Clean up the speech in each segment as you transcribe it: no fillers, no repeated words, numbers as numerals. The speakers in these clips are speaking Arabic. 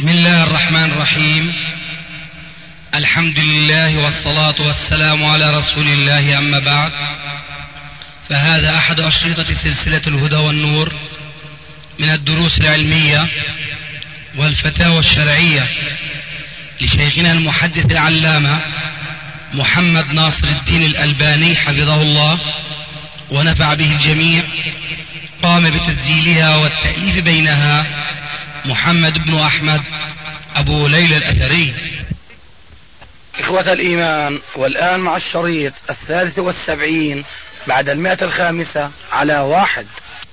بسم الله الرحمن الرحيم. الحمد لله والصلاة والسلام على رسول الله، أما بعد، فهذا أحد أشرطة سلسلة الهدى والنور من الدروس العلمية والفتاوى الشرعية لشيخنا المحدث العلامة محمد ناصر الدين الألباني حفظه الله ونفع به الجميع. قام بتسجيلها والتأليف بينها محمد بن أحمد أبو ليلى الأثري. إخوة الإيمان، والآن مع الشريط 73 بعد 105 على 1.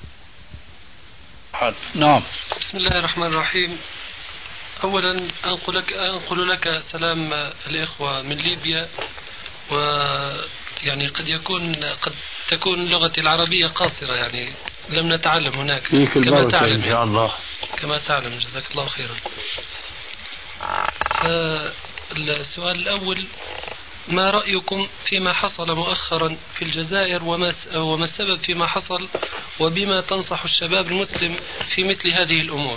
نعم. بسم الله الرحمن الرحيم. أولا أنقل لك سلام الإخوة من ليبيا، ويعني قد تكون لغتي العربية قاصرة، يعني لم نتعلم هناك كما تعلم إن شاء الله، كما تعلم. جزاك الله خيرا. السؤال الأول: ما رأيكم فيما حصل مؤخرا في الجزائر، وما السبب فيما حصل، وبما تنصح الشباب المسلم في مثل هذه الأمور؟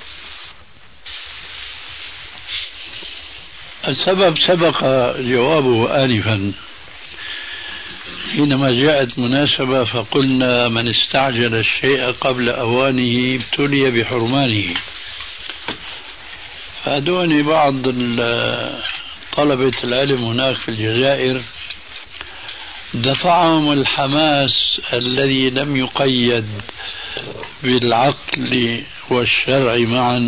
السبب سبق جوابه آنفا حينما جاءت مناسبة فقلنا: من استعجل الشيء قبل أوانه ابتلي بحرمانه. فأدوني بعض طلبة العلم هناك في الجزائر دفعهم الحماس الذي لم يقيد بالعقل والشرع معا،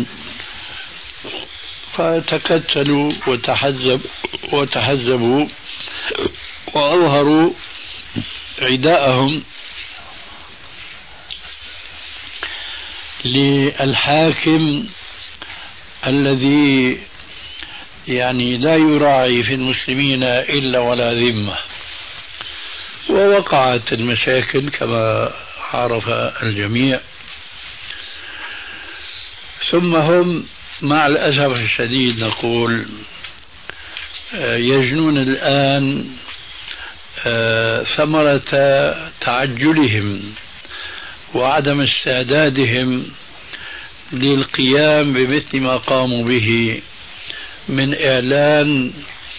فتكتلوا وتحزبوا وأظهروا عداءهم للحاكم الذي يعني لا يراعي في المسلمين إلا ولا ذمة. ووقعت المشاكل كما عرف الجميع. ثم هم مع الأسف الشديد نقول يجنون الآن ثمرة تعجلهم وعدم استعدادهم للقيام بمثل ما قاموا به من إعلان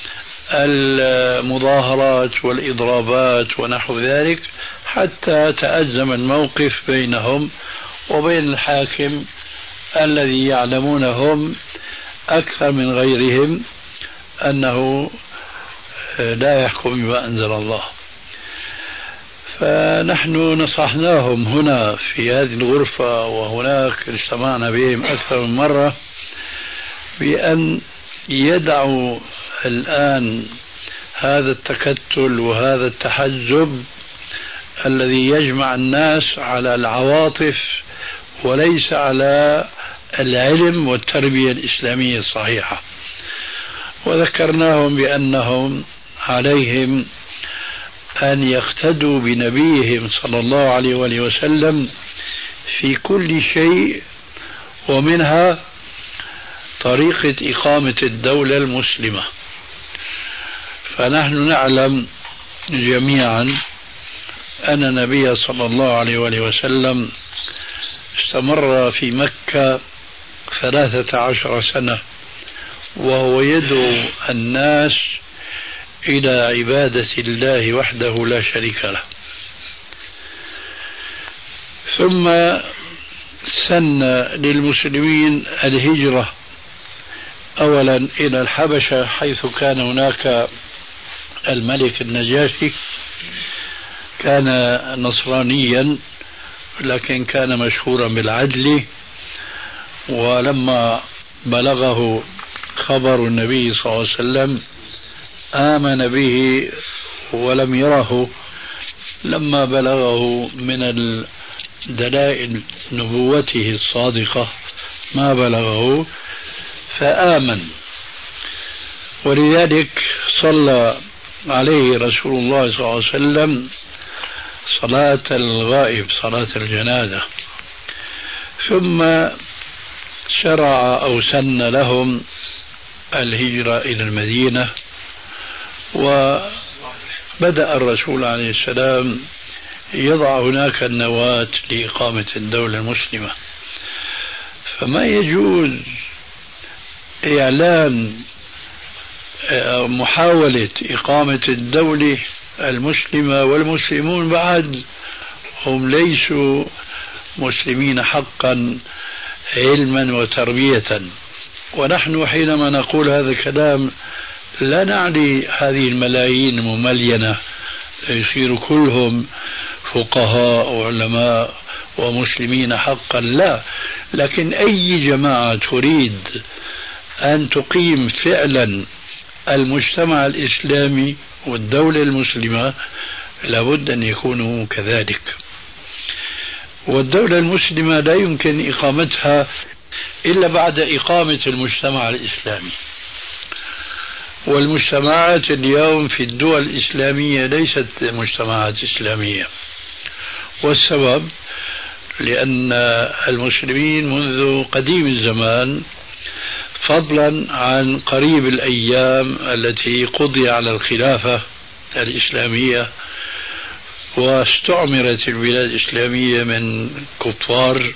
المظاهرات والإضرابات ونحو ذلك، حتى تأزم الموقف بينهم وبين الحاكم الذي يعلمونهم أكثر من غيرهم أنه لا يحكم بما أنزل الله. فنحن نصحناهم هنا في هذه الغرفة، وهناك اجتمعنا بهم أكثر من مرة، بأن يدعوا الآن هذا التكتل وهذا التحزب الذي يجمع الناس على العواطف وليس على العلم والتربية الإسلامية الصحيحة. وذكرناهم بأنهم عليهم أن يقتدوا بنبيهم صلى الله عليه وآله وسلم في كل شيء، ومنها طريقة إقامة الدولة المسلمة. فنحن نعلم جميعا أن النبي صلى الله عليه وآله وسلم استمر في مكة 13 سنة وهو يدعو الناس إلى عبادة الله وحده لا شريك له. ثم سن للمسلمين الهجرة أولا إلى الحبشة، حيث كان هناك الملك النجاشي، كان نصرانيا لكن كان مشهورا بالعدل. ولما بلغه خبر النبي صلى الله عليه وسلم آمن به ولم يره. لما بلغه من دلائل نبوته الصادقة ما بلغه فآمن. ولذلك صلى عليه رسول الله صلى الله عليه وسلم صلاة الغائب، صلاة الجنازة. ثم شرع أو سن لهم الهجرة إلى المدينة، وبدأ الرسول عليه السلام يضع هناك النواة لإقامة الدولة المسلمة. فما يجوز إعلان محاولة إقامة الدولة المسلمة، والمسلمون بعد هم ليسوا مسلمين حقا علما وتربية. ونحن حينما نقول هذا الكلام لا نعني هذه الملايين المملينة يصيروا كلهم فقهاء وعلماء ومسلمين حقا، لا، لكن أي جماعة تريد أن تقيم فعلا المجتمع الإسلامي والدولة المسلمة لابد أن يكونوا كذلك. والدولة المسلمة لا يمكن إقامتها إلا بعد إقامة المجتمع الإسلامي. والمجتمعات اليوم في الدول الإسلامية ليست مجتمعات إسلامية، والسبب لأن المسلمين منذ قديم الزمان فضلا عن قريب الأيام التي قضي على الخلافة الإسلامية واستعمرت البلاد الإسلامية من كفار،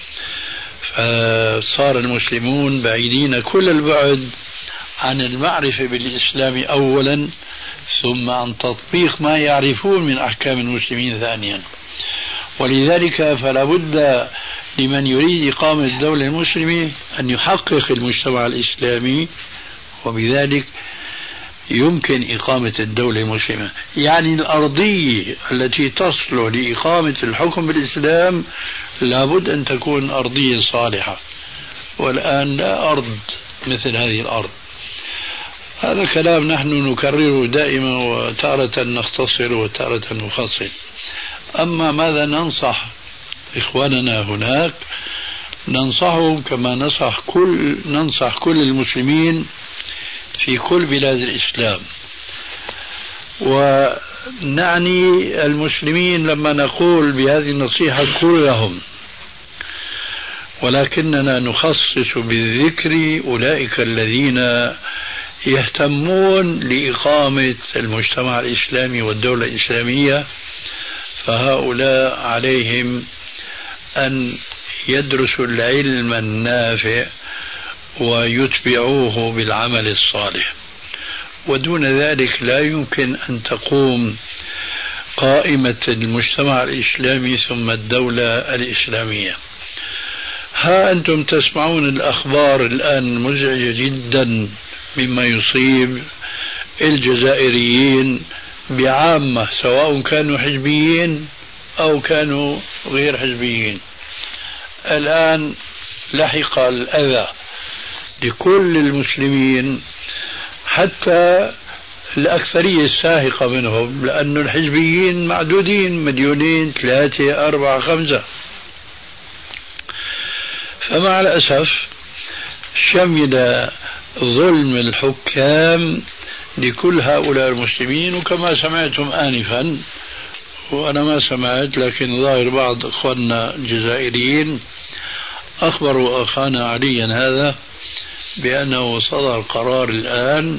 فصار المسلمون بعيدين كل البعد عن المعرفة بالإسلام أولا، ثم عن تطبيق ما يعرفون من أحكام المسلمين ثانيا. ولذلك فلا بد لمن يريد إقامة الدولة المسلمة أن يحقق المجتمع الإسلامي، وبذلك يمكن إقامة الدولة المسلمة. يعني الأرضية التي تصلح لإقامة الحكم بالإسلام لابد أن تكون أرضية صالحة، والآن لا أرض مثل هذه الأرض. هذا كلام نحن نكرره دائما، وتارة نختصر وتارة نفصل. أما ماذا ننصح إخواننا هناك؟ ننصحهم كما ننصح كل المسلمين في كل بلاد الإسلام. ونعني المسلمين لما نقول بهذه النصيحة كلهم، ولكننا نخصص بالذكر أولئك الذين يهتمون لإقامة المجتمع الإسلامي والدولة الإسلامية، فهؤلاء عليهم أن يدرسوا العلم النافع ويتبعوه بالعمل الصالح، ودون ذلك لا يمكن أن تقوم قائمة المجتمع الإسلامي ثم الدولة الإسلامية. ها أنتم تسمعون الأخبار الآن مزعجة جدا مما يصيب الجزائريين بعامة، سواء كانوا حزبيين أو كانوا غير حزبيين. الآن لحق الأذى لكل المسلمين، حتى الأكثرية الساهقة منهم، لأن الحزبيين معدودين، 2 3 4 5. فمع الأسف شمل ظلم الحكام لكل هؤلاء المسلمين. وكما سمعتم آنفا، وأنا ما سمعت لكن ظاهر بعض أخواننا الجزائريين أخبروا أخانا عليا هذا بأنه صدر قرار الآن،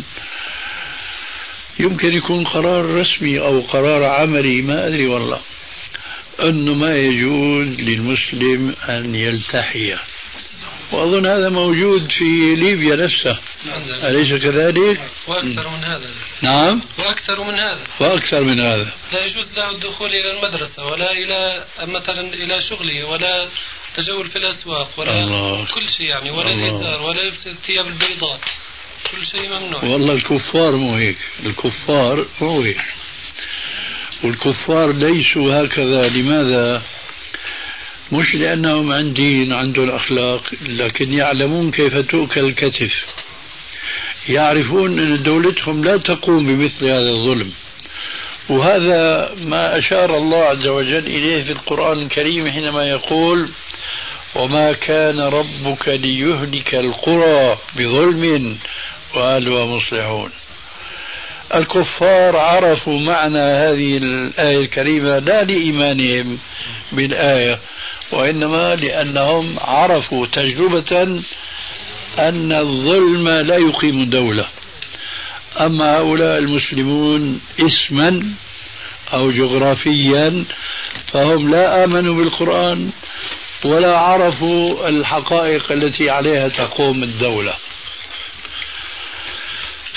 يمكن يكون قرار رسمي أو قرار عملي، ما أدري والله، أنه ما يجوز للمسلم أن يلتحي. وأظن هذا موجود في ليبيا نفسها، أليس كذلك؟ وأكثر من هذا. نعم، وأكثر من هذا. لا يجوز له الدخول إلى المدرسة ولا إلى مثلا إلى شغله، ولا تجول في الأسواق، ولا الله. كل شيء يعني، ولا الإزار، ولا الثياب البيضاء، كل شيء ممنوع. والله الكفار مو هيك، الكفار مو هيك، والكفار ليسوا هكذا. لماذا؟ مش لأنهم عندهم أخلاق، لكن يعلمون كيف تؤكل الكتف، يعرفون أن دولتهم لا تقوم بمثل هذا الظلم. وهذا ما أشار الله عز وجل إليه في القرآن الكريم حينما يقول: وما كان ربك ليهلك القرى بظلم وأهلها مصلحون. الكفار عرفوا معنى هذه الآية الكريمة لا لإيمانهم بالآية، وإنما لأنهم عرفوا تجربة أن الظلم لا يقيم دولة. أما هؤلاء المسلمون اسما أو جغرافيا فهم لا آمنوا بالقرآن ولا عرفوا الحقائق التي عليها تقوم الدولة.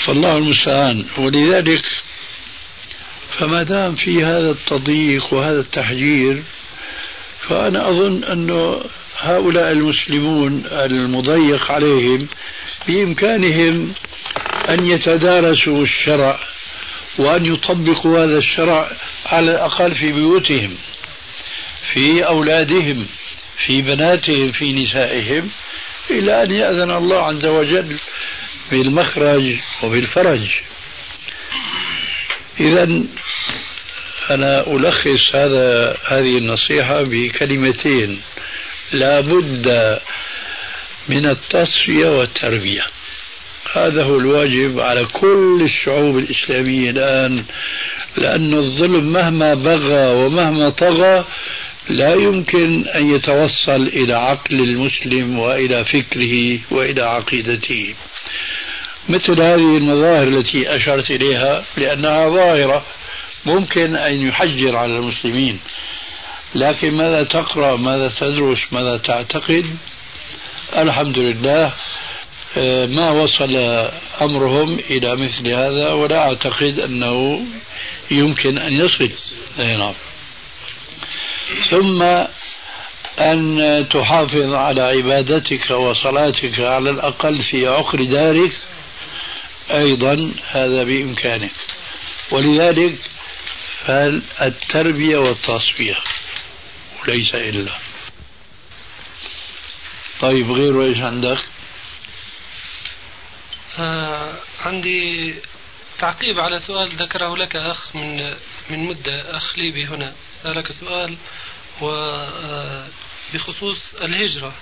فالله المستعان. ولذلك فما دام في هذا التضييق وهذا التحجير، فأنا أظن أن هؤلاء المسلمون المضيق عليهم بإمكانهم أن يتدارسوا الشرع وأن يطبقوا هذا الشرع على الأقل في بيوتهم، في أولادهم، في بناتهم، في نسائهم، إلى أن يأذن الله عز وجل بالمخرج وبالفرج. إذن أنا ألخص هذه النصيحة بكلمتين: لا بد من التصفية والتربية. هذا هو الواجب على كل الشعوب الإسلامية الآن، لأن الظلم مهما بغى ومهما طغى لا يمكن أن يتوصل إلى عقل المسلم وإلى فكره وإلى عقيدته. مثل هذه المظاهر التي أشرت إليها، لأنها ظاهرة ممكن أن يحجر على المسلمين، لكن ماذا تقرأ، ماذا تدرس، ماذا تعتقد؟ الحمد لله ما وصل أمرهم إلى مثل هذا، ولا أعتقد أنه يمكن أن يصل. نعم. ثم أن تحافظ على عبادتك وصلاتك على الأقل في عقر دارك، أيضا هذا بإمكانك. ولذلك فالتربية والتصفية وليس إلا. طيب غيره إيش عندك؟ عندي تعقيب على سؤال ذكره لك أخ من مدة. أخ ليبي هنا سألك سؤال بخصوص الهجرة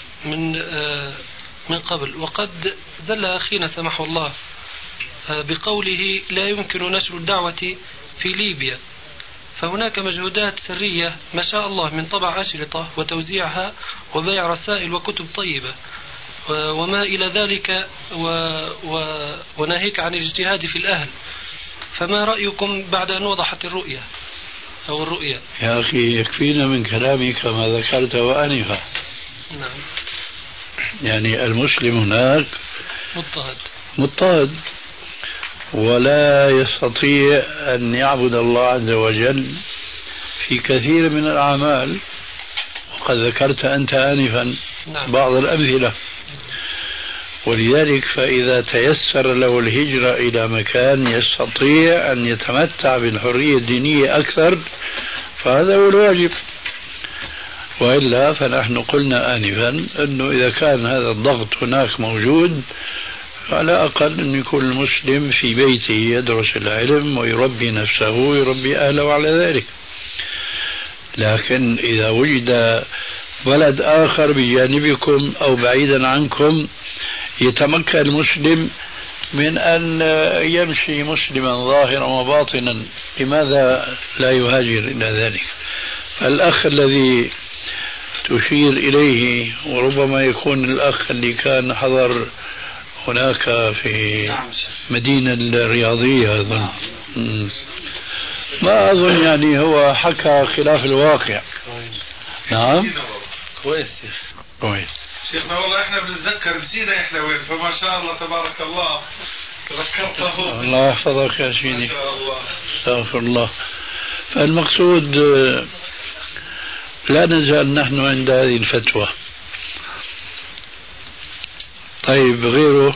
من قبل، وقد زل أخينا سمحه الله بقوله لا يمكن نشر الدعوة في ليبيا، فهناك مجهودات سرية ما شاء الله من طبع أشرطة وتوزيعها وبيع رسائل وكتب طيبة وما إلى ذلك، وناهيك عن الاجتهاد في الأهل. فما رأيكم بعد أن وضحت الرؤية أو الرؤية؟ يا أخي يكفينا من كلامك ما ذكرت وأنفا. نعم. يعني المسلم هناك مضطهد ولا يستطيع أن يعبد الله عز وجل في كثير من الأعمال، وقد ذكرت أنت آنفا بعض الأمثلة. ولذلك فإذا تيسر له الهجرة إلى مكان يستطيع أن يتمتع بالحرية الدينية أكثر، فهذا هو الواجب. وإلا فنحن قلنا آنفا أنه إذا كان هذا الضغط هناك موجود، على أقل أن يكون المسلم في بيته يدرس العلم ويربي نفسه ويربي أهله على ذلك. لكن إذا وجد بلد آخر بجانبكم أو بعيدا عنكم يتمكن المسلم من أن يمشي مسلما ظاهرا وباطنا، لماذا لا يهاجر إلى ذلك؟ فالأخ الذي تشير إليه، وربما يكون الأخ اللي كان حضر هناك في مدينة الرياضية أظن، ما أظن يعني هو حكى خلاف الواقع. نعم كويس شيخنا. والله احنا بنتذكر نسينا احنا وين، فما شاء الله تبارك الله تذكرته. الله يحفظك يا سيدي. ما شاء الله. استغفر الله. فالمقصود لا نزال نحن عند هذه الفتوى. طيب غيره؟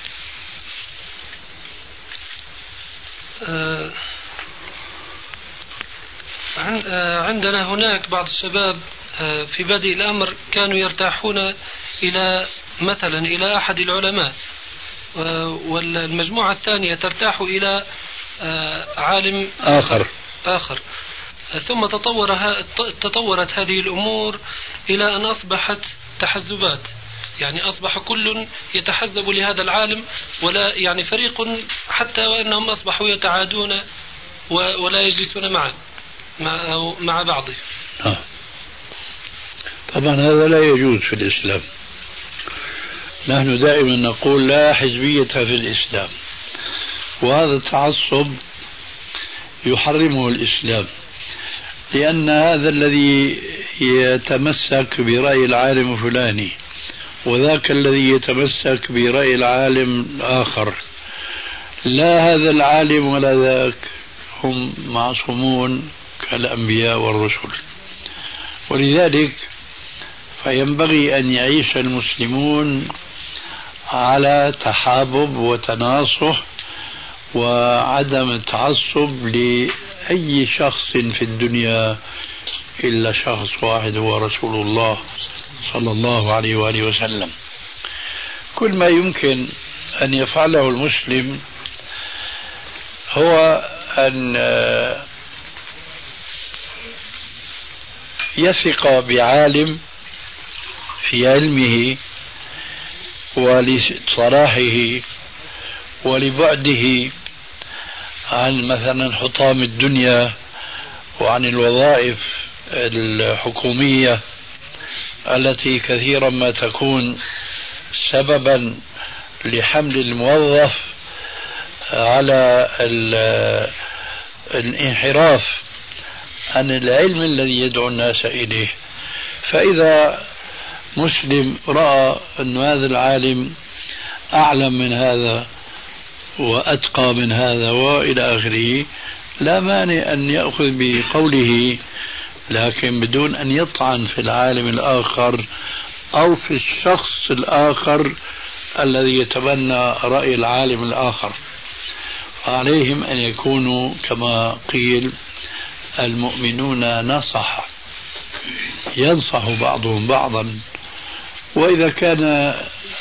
عندنا هناك بعض الشباب في بدء الأمر كانوا يرتاحون إلى مثلا إلى أحد العلماء، والمجموعة الثانية ترتاح إلى عالم آخر. ثم تطورت هذه الأمور إلى أن أصبحت تحزبات، يعني أصبح كل يتحزب لهذا العالم، ولا يعني فريق حتى وأنهم أصبحوا يتعادون ولا يجلسون مع بعضهم. طبعا هذا لا يجوز في الإسلام. نحن دائما نقول لا حزبية في الإسلام، وهذا التعصب يحرمه الإسلام، لأن هذا الذي يتمسك برأي العالم الفلاني وذاك الذي يتمسك برأي العالم الآخر لا هذا العالم ولا ذاك، هم معصومون كالأنبياء والرسل. ولذلك فينبغي أن يعيش المسلمون على تحابب وتناصح وعدم التعصب لأي شخص في الدنيا إلا شخص واحد هو رسول الله صلى الله عليه وآله وسلم. كل ما يمكن أن يفعله المسلم هو أن يثق بعالم في علمه ولصلاحه ولبعده عن مثلا حطام الدنيا وعن الوظائف الحكومية التي كثيرا ما تكون سببا لحمل الموظف على الانحراف عن العلم الذي يدعو الناس إليه. فإذا مسلم رأى أن هذا العالم أعلم من هذا وأتقى من هذا وإلى آخره، لا مانع أن يأخذ بقوله، لكن بدون أن يطعن في العالم الآخر أو في الشخص الآخر الذي يتبنى رأي العالم الآخر. عليهم أن يكونوا كما قيل المؤمنون نصح، ينصح بعضهم بعضا. وإذا كان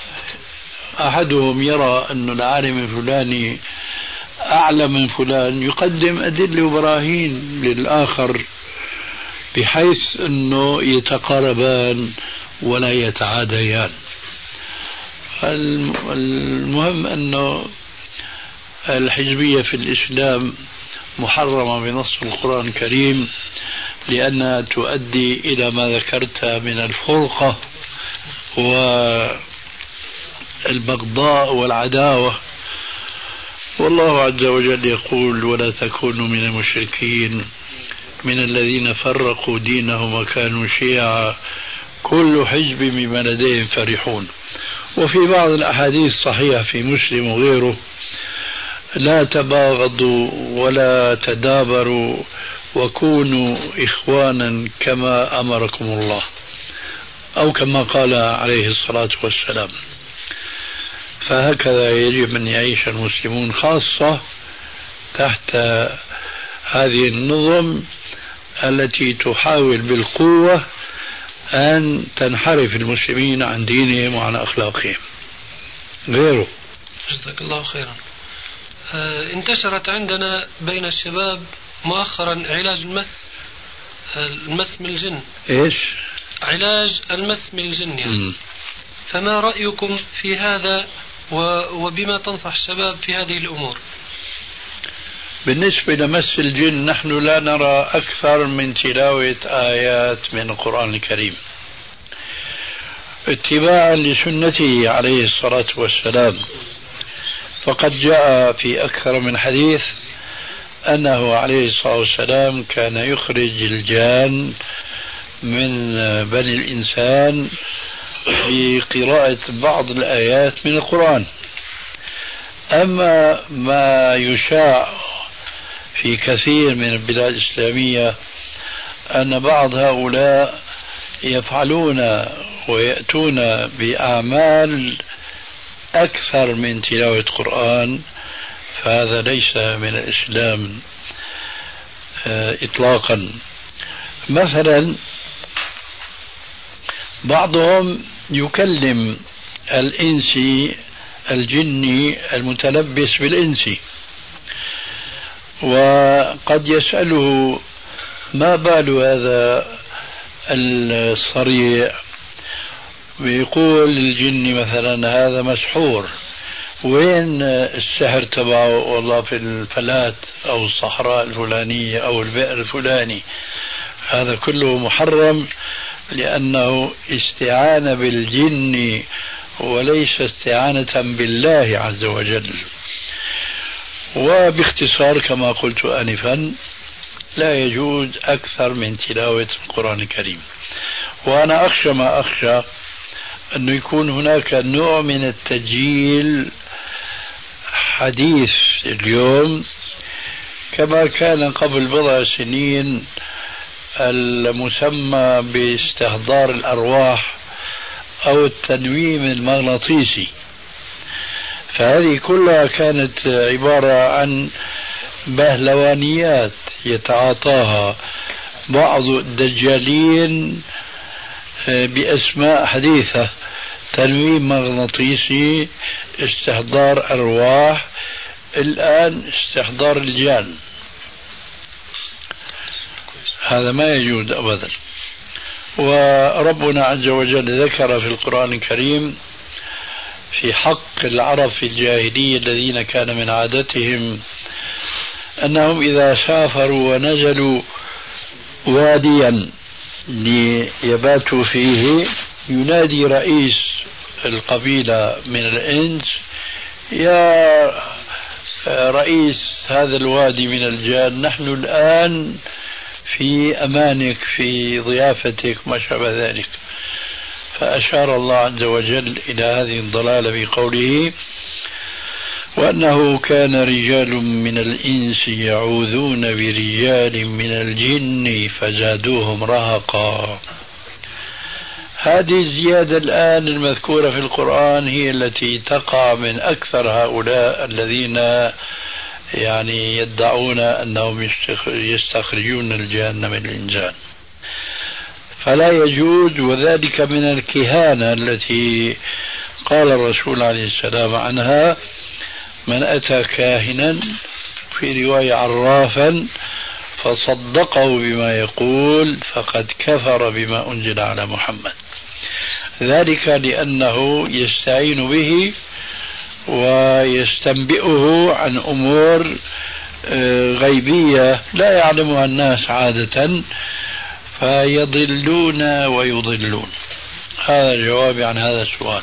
أحدهم يرى أن العالم الفلاني أعلم من فلان يقدم أدلة وبراهين للآخر بحيث أنه يتقاربان ولا يتعاديان. المهم أنه الحزبية في الإسلام محرمة بنص القرآن الكريم لأنها تؤدي إلى ما ذكرت من الفرقة والبغضاء والعداوة. والله عز وجل يقول: ولا تكونوا من المشركين من الذين فرقوا دينهم وكانوا شيعا كل حزب بما لديهم فرحون. وفي بعض الأحاديث الصحيحة في مسلم وغيره: لا تباغضوا ولا تدابروا وكونوا إخوانا كما أمركم الله، أو كما قال عليه الصلاة والسلام. فهكذا يجب أن يعيش المسلمون خاصة تحت هذه النظم التي تحاول بالقوة أن تنحرف المسلمين عن دينهم وعن أخلاقهم. غيره. جزاك الله خيرا. انتشرت عندنا بين الشباب مؤخرا علاج المس من الجن. إيش؟ علاج المس من الجن يعني. فما رأيكم في هذا وبما تنصح الشباب في هذه الأمور؟ بالنسبة لمس الجن نحن لا نرى أكثر من تلاوة آيات من القرآن الكريم اتباعا لسنته عليه الصلاة والسلام. فقد جاء في أكثر من حديث أنه عليه الصلاة والسلام كان يخرج الجان من بني الإنسان بقراءة بعض الآيات من القرآن. أما ما يشاع في كثير من البلاد الإسلامية أن بعض هؤلاء يفعلون ويأتون بأعمال أكثر من تلاوة قرآن، فهذا ليس من الإسلام إطلاقا. مثلا بعضهم يكلم الإنسي الجني المتلبس بالإنسي، وقد يسأله: ما بال هذا الصريع؟ ويقول الجني مثلا: هذا مسحور. وين السحر تبعه؟ والله في الفلات أو الصحراء الفلانية أو البئر الفلاني. هذا كله محرم لأنه استعانة بالجن وليس استعانة بالله عز وجل. وباختصار كما قلت آنفا لا يجوز أكثر من تلاوة القرآن الكريم. وأنا أخشى ما أخشى أنه يكون هناك نوع من التجيل حديث اليوم كما كان قبل بضع سنين المسمى باستحضار الأرواح أو التنويم المغناطيسي. فهذه كلها كانت عبارة عن بهلوانيات يتعاطاها بعض الدجالين بأسماء حديثة: تنويم مغناطيسي، استحضار أرواح، الآن استحضار الجان. هذا ما يجوز أبدا. وربنا عز وجل ذكر في القرآن الكريم في حق العرب في الجاهلية الذين كان من عادتهم أنهم إذا سافروا ونزلوا واديا ليباتوا فيه ينادي رئيس القبيلة من الإنس: يا رئيس هذا الوادي من الجان، نحن الآن في أمانك، في ضيافتك، ما شابه ذلك. فأشار الله عز وجل إلى هذه الضلالة بقوله: وأنه كان رجال من الإنس يعوذون برجال من الجن فزادوهم رهقا. هذه الزيادة الآن المذكورة في القرآن هي التي تقع من أكثر هؤلاء الذين يعني يدعون أنهم يستخرجون الجان من الإنسان. فلا يجوز، وذلك من الكهانة التي قال الرسول عليه السلام عنها: من أتى كاهنا، في رواية عرافا، فصدقه بما يقول فقد كفر بما أنزل على محمد. ذلك لأنه يستعين به ويستنبئه عن أمور غيبية لا يعلمها الناس عادة، فيضلون ويضلون. هذا الجواب عن هذا السؤال.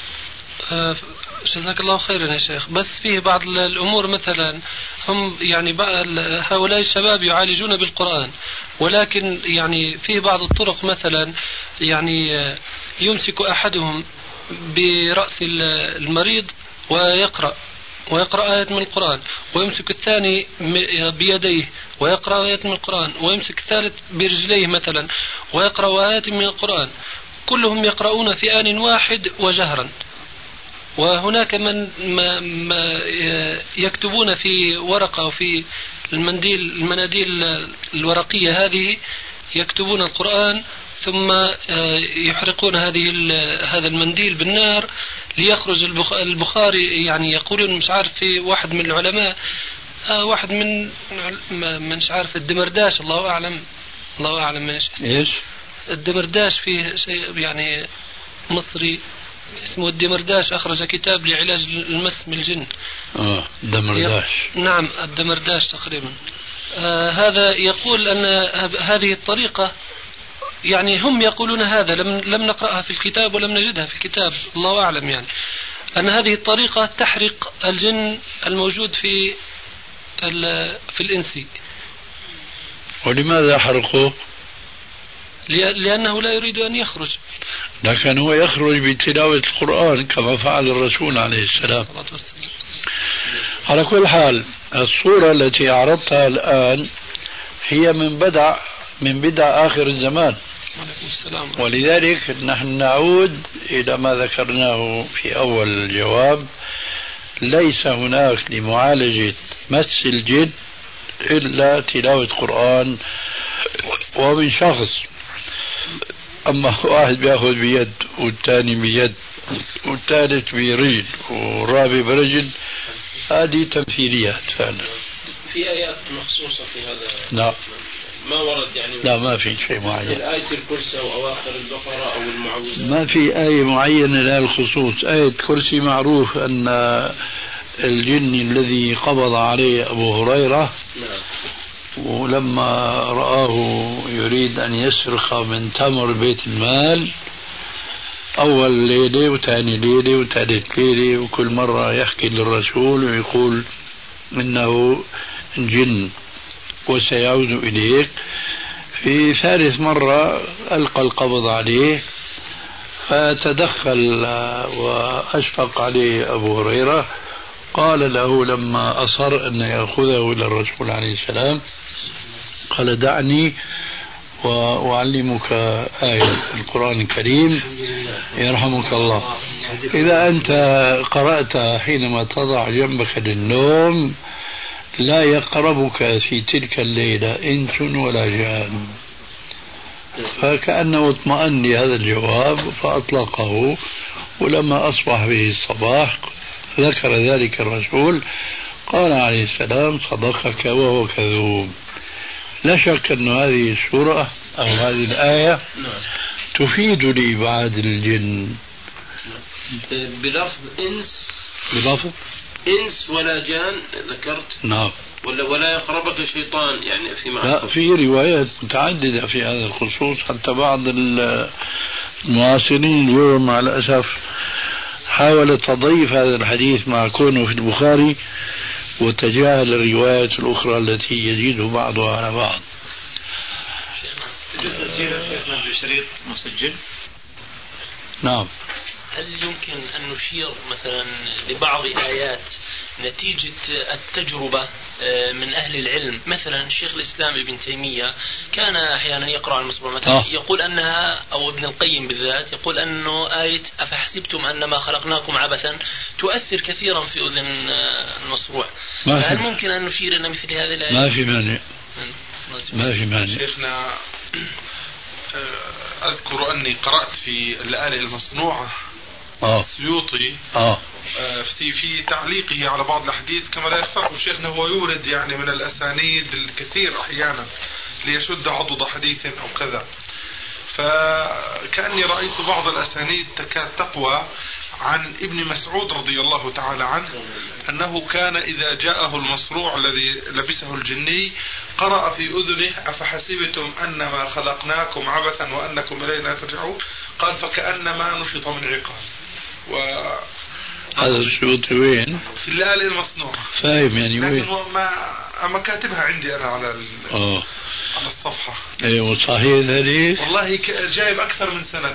جزاك الله خيرا يا شيخ. بس فيه بعض الأمور، مثلا هم يعني هؤلاء الشباب يعالجون بالقرآن، ولكن يعني فيه بعض الطرق، مثلا يعني يمسك أحدهم برأس المريض ويقرأ آية من القرآن، ويمسك الثاني بيديه ويقرأ آية من القرآن، ويمسك الثالث برجليه مثلا ويقرأ آية من القرآن، كلهم يقرؤون في آن واحد وجهرا. وهناك من يكتبون في ورقة أو في المناديل الورقية هذه، يكتبون القرآن ثم يحرقون هذا المنديل بالنار ليخرج البخاري. يعني يقولون، مش عارف، في واحد من العلماء، واحد من مش عارف الدمرداش، الله أعلم من إيش الدمرداش، فيه شيء يعني مصري اسمه الدمرداش، أخرج كتاب لعلاج المس بالجن. الدمرداش، نعم الدمرداش تقريبا. هذا يقول أن هذه الطريقة، يعني هم يقولون هذا، لم نقرأها في الكتاب ولم نجدها في الكتاب، الله أعلم، يعني أن هذه الطريقة تحرق الجن الموجود في الإنسي. ولماذا حرقوه؟ لأنه لا يريد أن يخرج، لكن هو يخرج بتلاوة القرآن كما فعل الرسول عليه السلام. على كل حال، الصورة التي عرضتها الآن هي من بدع آخر الزمان، ولذلك نحن نعود إلى ما ذكرناه في أول الجواب: ليس هناك لمعالجة مس الجن إلا تلاوة قرآن ومن شخص. أما واحد بيأخذ بيد والثاني بيد والثالث برجل والرابع برجل، هذه تمثيليات فعلا. في آيات مخصوصة في هذا؟ لا، ما ورد يعني. لا، ما في شيء معين. آية الكرسي أو أواخر البقرة أو المعوذات، ما في آية معينة لها الخصوص. آية كرسي معروف أن الجن الذي قبض عليه أبو هريرة، ولما رآه يريد أن يسرق من تمر بيت المال، أول ليلة وثاني ليلة وثالث ليلة، وكل مرة يحكي للرسول ويقول إنه جن وسيعود إليك. في ثالث مرة ألقى القبض عليه، فتدخل وأشفق عليه أبو هريرة قال له لما أصر أن يأخذه إلى الرسول عليه السلام قال دعني وأعلمك آية القرآن الكريم يرحمك الله. إذا أنت قرأت حينما تضع جنبك للنوم لا يقربك في تلك الليلة إنس ولا جان. فكأنه اطمأن لهذا الجواب فأطلقه، ولما أصبح به الصباح ذكر ذلك الرسول قال عليه السلام صدقك وهو كذوب. لا شك أن هذه السورة أو هذه الآية تفيد لإبعاد الجن بلفظ إنس، بلفظ إنس ولا جان ذكرت. نعم. ولا يقربك شيطان يعني في معنى. لا، في روايات متعددة في هذا الخصوص، حتى بعض المعاصرين اليوم مع الأسف حاول تضيف هذا الحديث مع كونه في البخاري وتجاهل الروايات الأخرى التي يزيد بعضها على بعض. شيخنا بشريط مسجل. نعم. هل يمكن أن نشير مثلا لبعض آيات نتيجة التجربة من أهل العلم؟ مثلا الشيخ الإسلام ابن تيمية كان أحيانا يقرأ المصباح مثلا يقول أنها، أو ابن القيم بالذات يقول أنه آية أفحسبتم أنما خلقناكم عبثا تؤثر كثيرا في أذن المصروع. هل ممكن أن نشير إلى مثل هذه الآيات؟ ما في مانع. ما في مانع. شيخنا أذكر أني قرأت في الآلة المصنوعة السيوطي في تعليقه على بعض الحديث كما لا يخفى شيخنا هو يورد يعني من الأسانيد الكثير أحيانا ليشد عضد حديث أو كذا، فكأني رأيت بعض الأسانيد تكاد تقوى عن ابن مسعود رضي الله تعالى عنه أنه كان إذا جاءه المصروع الذي لبسه الجني قرأ في أذنه أفحسبتم أنما خلقناكم عبثا وأنكم إلينا ترجعون، قال فكأنما نشط من عقال. هذا الشوط وين؟ في الآلة المصنوعة. فاهم يعني وين؟ لكن ما كاتبها عندي أنا على على الصفحة. أيوة صحيح هذه. والله جايب أكثر من سند.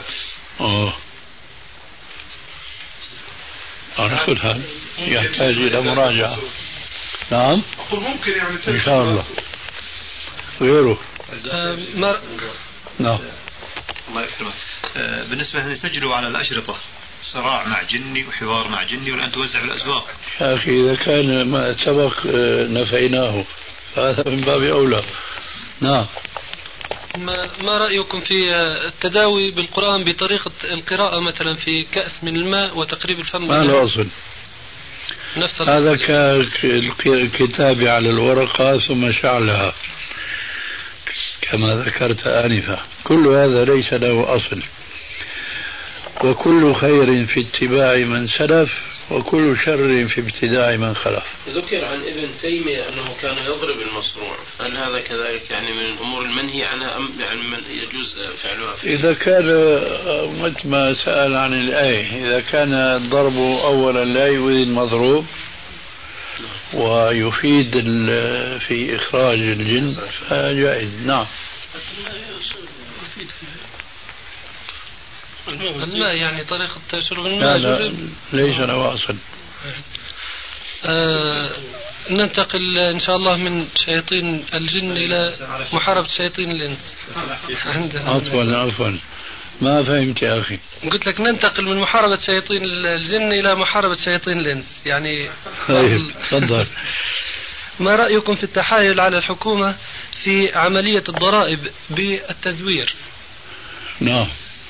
على كل حال يحتاج إلى مراجعة. نعم. أقول ممكن يعني إن شاء الله. غيره. نعم. الله يكرمك. بالنسبة لسجلوا على الأشرطة صراع مع جني وحوار مع جني والآن توزع في الأسواق. يا أخي إذا كان ما سبق نفيناه فهذا من باب أولى. نعم. ما رأيكم في التداوي بالقرآن بطريقة القراءة مثلا في كأس من الماء وتقريب الفم؟ ما له أصل. هذا كالكتابة على الورقة ثم شعلها كما ذكرت آنفا، كل هذا ليس له أصل، وكل خير في اتباع من سلف وكل شر في ابتداع من خلف. ذكر عن ابن تيمية أنه كان يضرب المصروع، هل هذا كذلك يعني من الأمور المنهي عنها أم يعني من يجوز فعلها؟ إذا كان مثل ما سأل عن الآية، إذا كان الضرب أولا لا يؤذي المضروب ويفيد في إخراج الجن فجائز. نعم. الماء يعني طريقة تشرب الماء. لا ليس له أصل. ننتقل إن شاء الله من شياطين الجن إلى محاربة شياطين الإنس. عفوا ما فهمت يا أخي. قلت لك ننتقل من محاربة شياطين الجن إلى محاربة شياطين الإنس يعني. تفضل. ما رأيكم في التحايل على الحكومة في عملية الضرائب بالتزوير؟ نعم.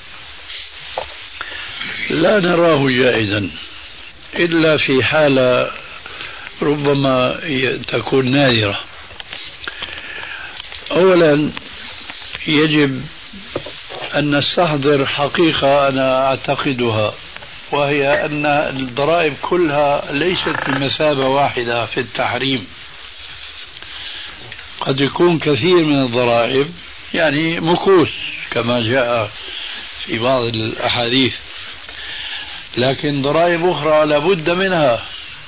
لا نراه جائزا إلا في حالة ربما تكون نادرة. أولا يجب أن نستحضر حقيقة أنا أعتقدها، وهي أن الضرائب كلها ليست بمثابة واحدة في التحريم. قد يكون كثير من الضرائب يعني مكوس كما جاء في بعض الأحاديث، لكن ضرائب أخرى لابد منها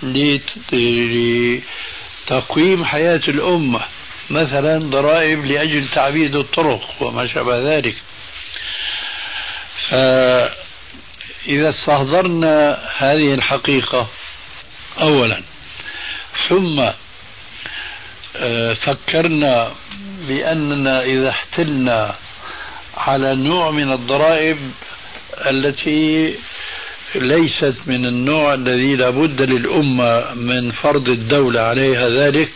لتقويم حياة الأمة، مثلا ضرائب لأجل تعبيد الطرق وما شابه ذلك. فإذا استحضرنا هذه الحقيقة أولا ثم فكرنا بأننا إذا احتلنا على نوع من الضرائب التي ليست من النوع الذي لابد للأمة من فرض الدولة عليها ذلك،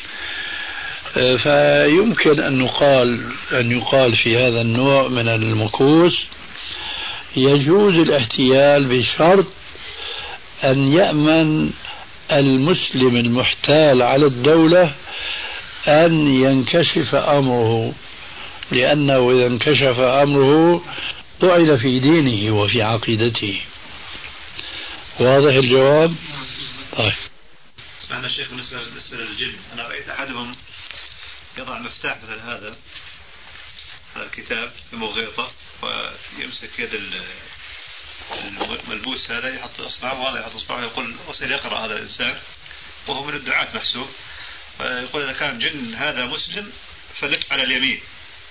فيمكن أن يقال في هذا النوع من المكوس يجوز الاحتيال بشرط أن يأمن المسلم المحتال على الدولة أن ينكشف أمره، لأنه إذا انكشف أمره طعن في دينه وفي عقيدته. واضح الجواب؟ طيب. سمعنا الشيخ بالنسبة للجن، أنا رأيت أحدهم يضع مفتاح مثل هذا على الكتاب بمغيطة ويمسك يد الملبوس هذا، يحط إصبعه وهذا يحط إصبعه، يقول وصل يقرأ هذا الإنسان وهو من الدعاة محسوب، ويقول إذا كان جن هذا مسلم فلف على اليمين.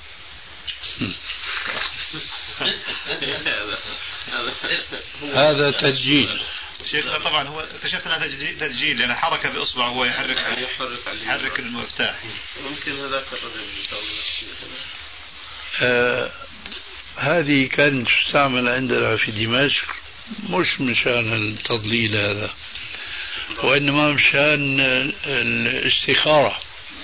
هذا تسجيل شيخ. طبعا هو اكتشفت ان هذا تسجيل لان حركه باصبعه وهو يحرك المفتاح. ممكن هذاك هذه كانت تستعمل عندنا في دمشق مش مشان التضليل هذا، وإنما مشان الاستخارة.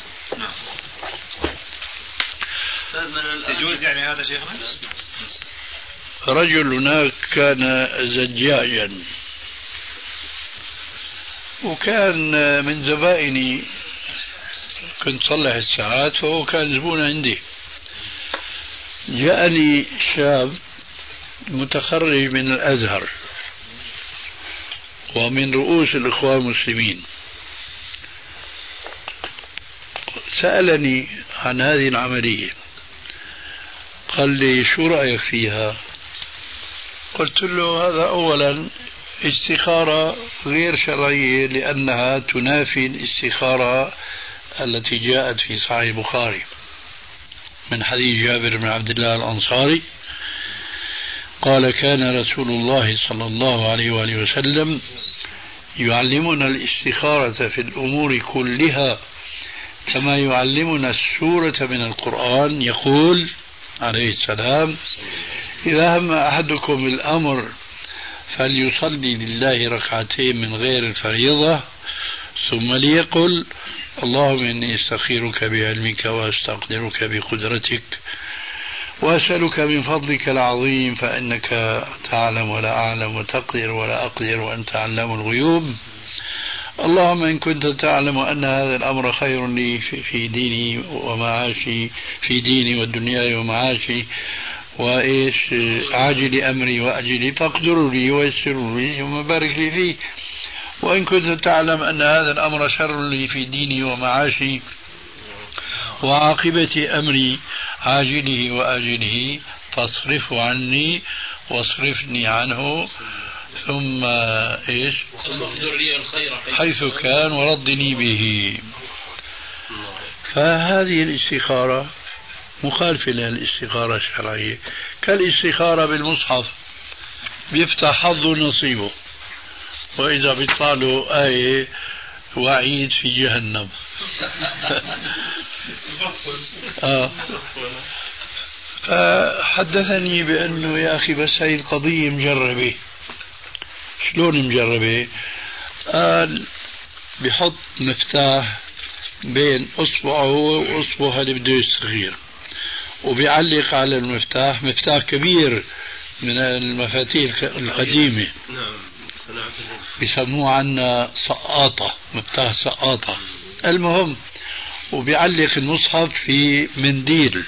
يجوز يعني هذا شيخنا؟ رجل هناك كان زجاجا وكان من زبائني، كنت صلح الساعات فهو كان زبون عندي. جاءني شاب متخرج من الأزهر ومن رؤوس الإخوان المسلمين، سألني عن هذه العملية، قال لي شو رأيك فيها؟ قلت له هذا أولا استخارة غير شرعية لأنها تنافي الاستخارة التي جاءت في صحيح البخاري من حديث جابر بن عبد الله الأنصاري قال كان رسول الله صلى الله عليه وآله وسلم يعلمنا الاستخارة في الأمور كلها كما يعلمنا السورة من القرآن. يقول عليه السلام إذا هم أحدكم الأمر فليصلي لله ركعتين من غير الفريضة ثم ليقل اللهم إني أستخيرك بعلمك وأستقدرك بقدرتك وأسألك من فضلك العظيم فإنك تعلم ولا أعلم وتقدر ولا أقدر وأنت علام الغيوب. اللهم إن كنت تعلم أن هذا الأمر خير لي في ديني ومعاشي، في ديني والدنيا ومعاشي، وإيش عاجل أمري وأجلي فاقدر لي ويسر لي وبارك لي فيه، وإن كنت تعلم أن هذا الأمر شر لي في ديني ومعاشي وعاقبة أمري عاجله وآجله فاصرفه عني واصرفني عنه ثم إيش حيث كان وردني به. فهذه الاستخارة مخالفة للاستخارة الشرعية، كالاستخارة بالمصحف بيفتح حظه نصيبه، وإذا بيطلع له آية وعيد في جهنم. فحدثني بأنه يا أخي بس هاي القضية مجربة. شلون مجربة؟ قال بحط مفتاح بين أصبعه وأصبعه اللي بده يستخير، وبيعلق على المفتاح، مفتاح كبير من المفاتيح القديمة بيسموه عنا سقاطة، مفتاح سقاطة. المهم وبيعلق المصحف في منديل.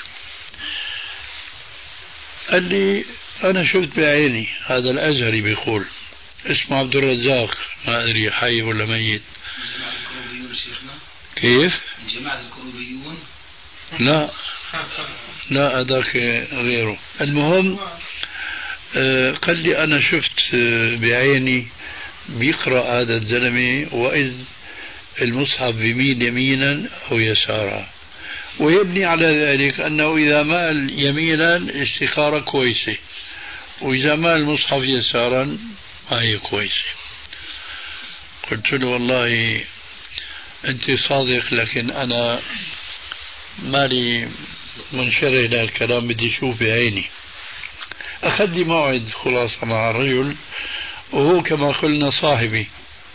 قال لي أنا شفت بعيني، هذا الأزهري بيقول اسمه عبد الرزاق، ما أدري حي ولا ميت. كيف؟ جماعة الكروبيون؟ لا هذاك غيره. المهم قال لي أنا شفت بعيني بيقرأ هذا الزلمة وإذ المصحف بيميل يمينا أو يسارا، ويبني على ذلك أنه إذا مال يمينا استخارة كويسة، وإذا مال المصحف يسارا ما هي كويسة. قلت له والله أنت صادق، لكن أنا مالي منشرح لهالكلام، بدي أشوف بعيني. أخذ لي موعد خلاصة مع الرجل، وهو كما قلنا صاحبي.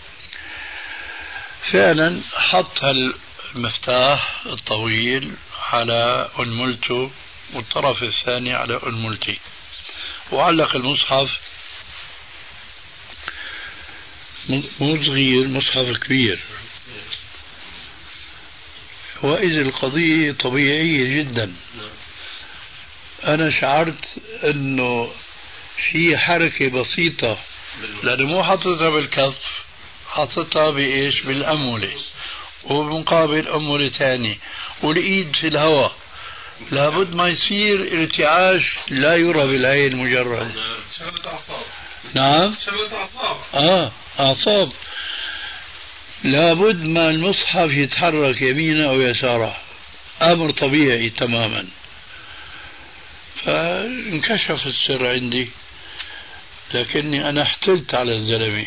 فعلا حط المفتاح الطويل على أنملته والطرف الثاني على أنملتي، وعلق المصحف، مو صغير، مصحف كبير. وإذا القضية طبيعية جدا. أنا شعرت أنه في حركة بسيطة، لأنه مو حطتها بالكف، حطتها بإيش؟ بالأمولة، وبمقابل أمولة ثانية، والإيد في الهواء. لابد ما يصير ارتعاش لا يرى بالعين مجرد. شغلة أعصاب. نعم، شغلة أعصاب. أعصاب. لابد ما المصحف يتحرك يمينه أو يساره، أمر طبيعي تماما. فانكشف السر عندي، لكني أنا احتلت على الزلمة،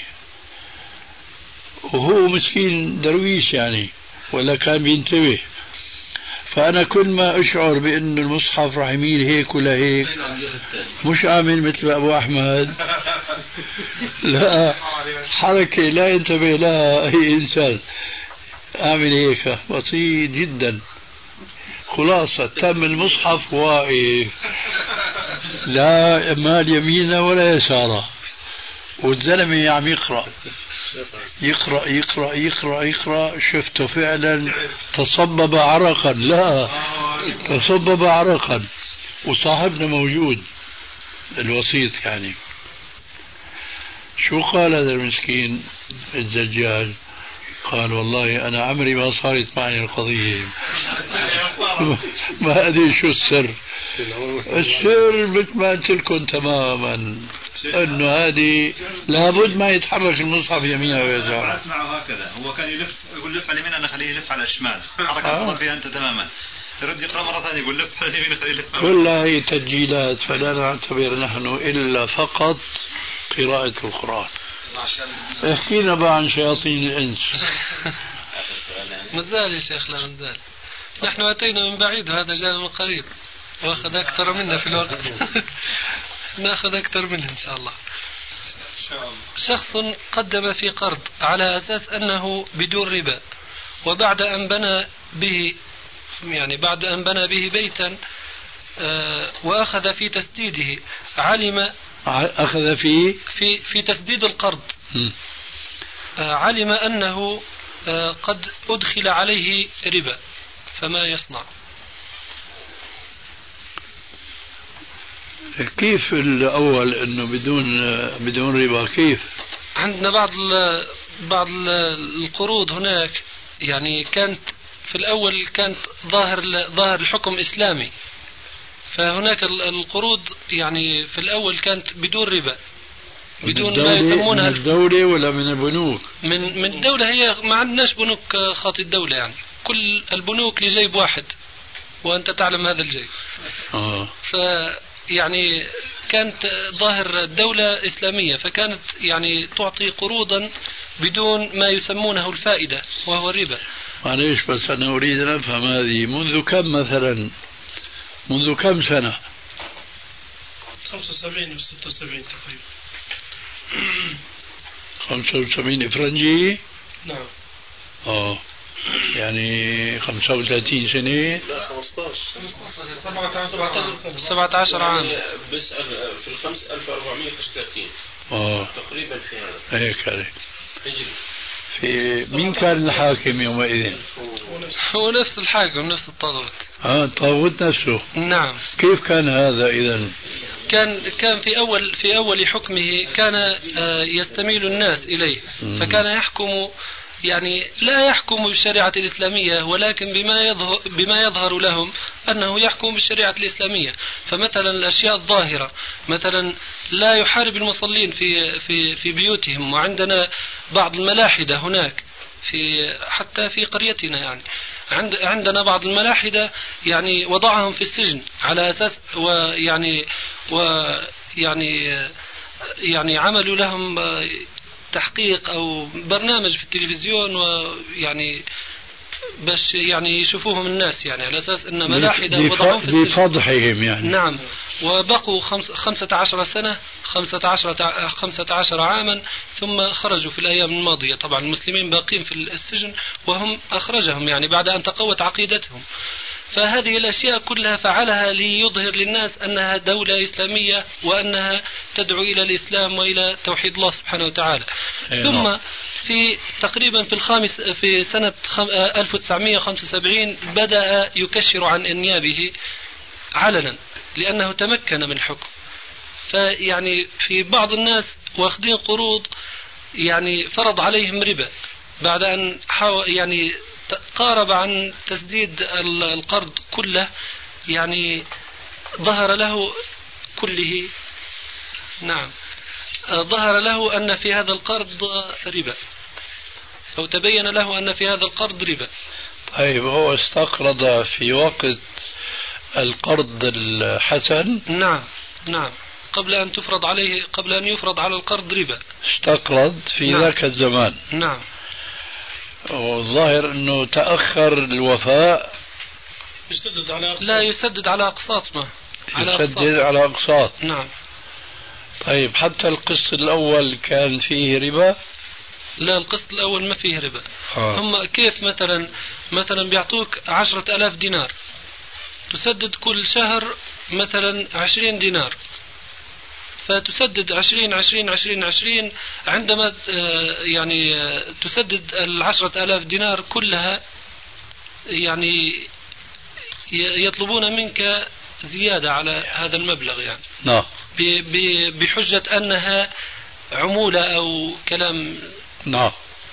وهو مسكين درويش يعني، ولا كان بينتبه. فأنا كل ما أشعر بأن المصحف راح يميل هيك ولا هيك، مش أعمل مثل أبو أحمد، لا، حركة لا ينتبه لها أي إنسان، أعمل هيك بسيط جدا. خلاصة تم المصحف واقف، لا مال يمينه ولا يساره، والزلمة عم يقرأ يقرأ يقرأ يقرأ يقرأ. شفته فعلا تصبب عرقا، لا تصبب عرقا، وصاحبنا موجود الوسيط يعني. شو قال هذا المسكين الزجاج؟ قال والله أنا عمري ما صارت معي القضية، ما أدري شو السر. السر مثل ما قلت لكم تماما، أنه هذه لابد ما يتحرك المصحف يمينه ويساره. معه هكذا، هو كان يلف، يقول لف على اليمين، أنا خليه يلف على الشمال، حركة فيها أنت تماما. يرد يقرأ مرة ثانية يقول لف على اليمين، خليه يلف. كلها هي تسجيلات، فلا نعتبر نحن إلا فقط قراءة القرآن. احكينا بقى عن شياطين الإنس. مازال يا شيخ، لا مازال. نحن أتينا من بعيد وهذا جاء من قريب، وأخذ أكثر منا في الوقت. نأخذ أكثر منه إن شاء الله. شخص قدم في قرض على أساس أنه بدون ربا، وبعد أن بنى به، يعني بعد أن بنى به بيتا وأخذ في تسديده، علم أخذ في تسديد القرض، علم أنه قد أدخل عليه ربا، فما يصنع؟ كيف الأول أنه بدون ربا؟ كيف؟ عندنا بعض القروض هناك، يعني كانت في الأول كانت ظاهر الحكم إسلامي، فهناك القروض يعني في الأول كانت بدون ربا، بدون ما يسمونها من الدولة ولا من البنوك؟ من الدولة. هي ما عندناش بنوك خاطئ الدولة، يعني كل البنوك لجيب واحد، وأنت تعلم هذا الجيب. يعني كانت ظاهر الدولة إسلامية، فكانت يعني تعطي قروضا بدون ما يسمونه الفائدة وهو الربا. معليش بس أنا أريد أن أفهم هذه منذ كم مثلا؟ منذ كم سنة؟ 75 و 76 تقريبا. 75 فرنجي؟ نعم. يعني 35 سنة؟ لا 15 17 عام. بسأل في 1435 تقريبا في هذا. هيك هذا. في مين كان الحاكم يومئذ؟ هو نفس الحاكم، نفس الطاغوت. الطاغوت نفسه. نعم. كيف كان هذا إذن؟ كان في أول حكمه كان يستميل الناس إليه، فكان يحكم، يعني لا يحكم بالشريعة الإسلامية، ولكن بما يظهر لهم أنه يحكم بالشريعة الإسلامية. فمثلا الأشياء الظاهرة، مثلا لا يحارب المصلين في بيوتهم، وعندنا بعض الملاحدة هناك حتى في قريتنا، يعني عندنا بعض الملاحدة يعني وضعهم في السجن على أساس يعني عملوا لهم تحقيق أو برنامج في التلفزيون، ويعني باش يعني يشوفوهم الناس، يعني على أساس أن ملاحدة وضعهم في السجن بفضحهم يعني. نعم. وبقوا 15 سنة 15 عاما ثم خرجوا في الأيام الماضية. طبعا المسلمين باقين في السجن وهم أخرجهم يعني بعد أن تقوت عقيدتهم. فهذه الأشياء كلها فعلها ليظهر للناس أنها دولة إسلامية وأنها تدعو إلى الإسلام وإلى توحيد الله سبحانه وتعالى. ثم في تقريبا في سنة 1975 بدأ يكشر عن أنيابه علنا لأنه تمكن من الحكم. فيعني في بعض الناس واخدين قروض يعني فرض عليهم ربا بعد أن يعني قارب عن تسديد القرض كله، يعني ظهر له كله. نعم، ظهر له أن في هذا القرض ربا، أو تبين له أن في هذا القرض ربا. طيب هو استقرض في وقت القرض الحسن؟ نعم قبل أن يفرض على القرض ربا استقرض في ذاك الزمان. نعم. والظاهر أنه تأخر الوفاء، لا يسدد على أقساط، ما يسدد على أقساط. نعم. طيب حتى القسط الأول كان فيه ربا؟ لا، القسط الأول ما فيه ربا. هم كيف مثلا بيعطوك 10,000 دينار، تسدد كل شهر مثلا 20 دينار، فتسدد 20 عندما يعني تسدد 10,000 دينار كلها، يعني يطلبون منك زيادة على هذا المبلغ يعني. نعم. بحجة أنها عمولة أو كلام. نعم.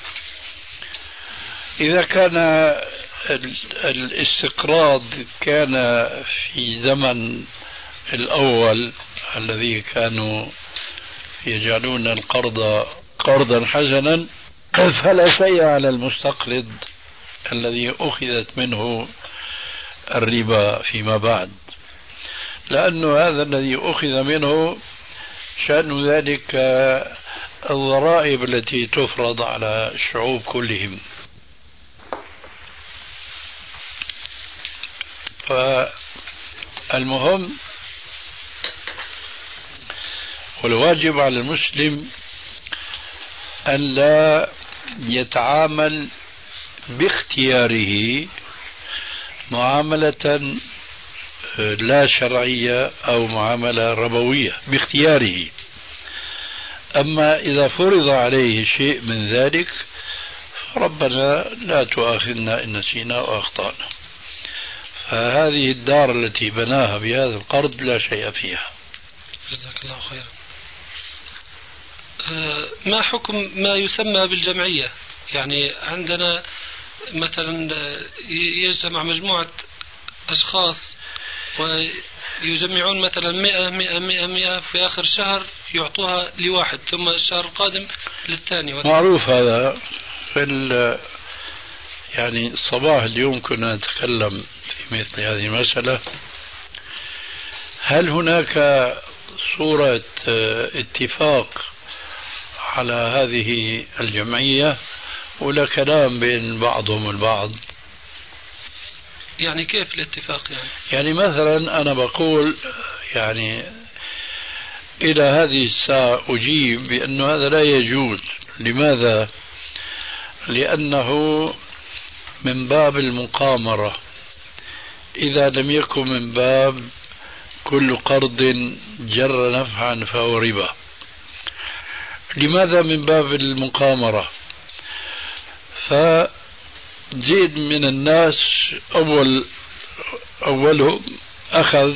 إذا كان الاستقراض كان في زمن الأول الذي كانوا يجعلون القرض قرضا حسنا، فلا شيء على المستقرض الذي أخذت منه الربا فيما بعد، لأنه هذا الذي أخذ منه شأن ذلك الضرائب التي تفرض على الشعوب كلهم. فالمهم والواجب على المسلم أن لا يتعامل باختياره معاملة لا شرعية أو معاملة ربوية باختياره. أما إذا فرض عليه شيء من ذلك فربنا لا تؤاخذنا إن نسينا وأخطأنا. فهذه الدار التي بناها بهذا القرض لا شيء فيها. جزاك الله خيرا. ما حكم ما يسمى بالجمعية؟ يعني عندنا مثلا يجتمع مجموعة أشخاص ويجمعون مثلا 100 في آخر الشهر يعطوها لواحد، ثم الشهر القادم للثاني. معروف هذا. يعني صباح اليوم كنا نتكلم في مثل هذه المسألة. هل هناك صورة اتفاق على هذه الجمعية ولا كلام بين بعضهم البعض؟ يعني كيف الاتفاق يعني مثلا أنا بقول يعني إلى هذه الساعة أجيب بأن هذا لا يجوز. لماذا؟ لأنه من باب المقامرة، إذا لم يكن من باب كل قرض جر نفعا فهو ربا. لماذا من باب المقامرة؟ فزيد من الناس أولهم أخذ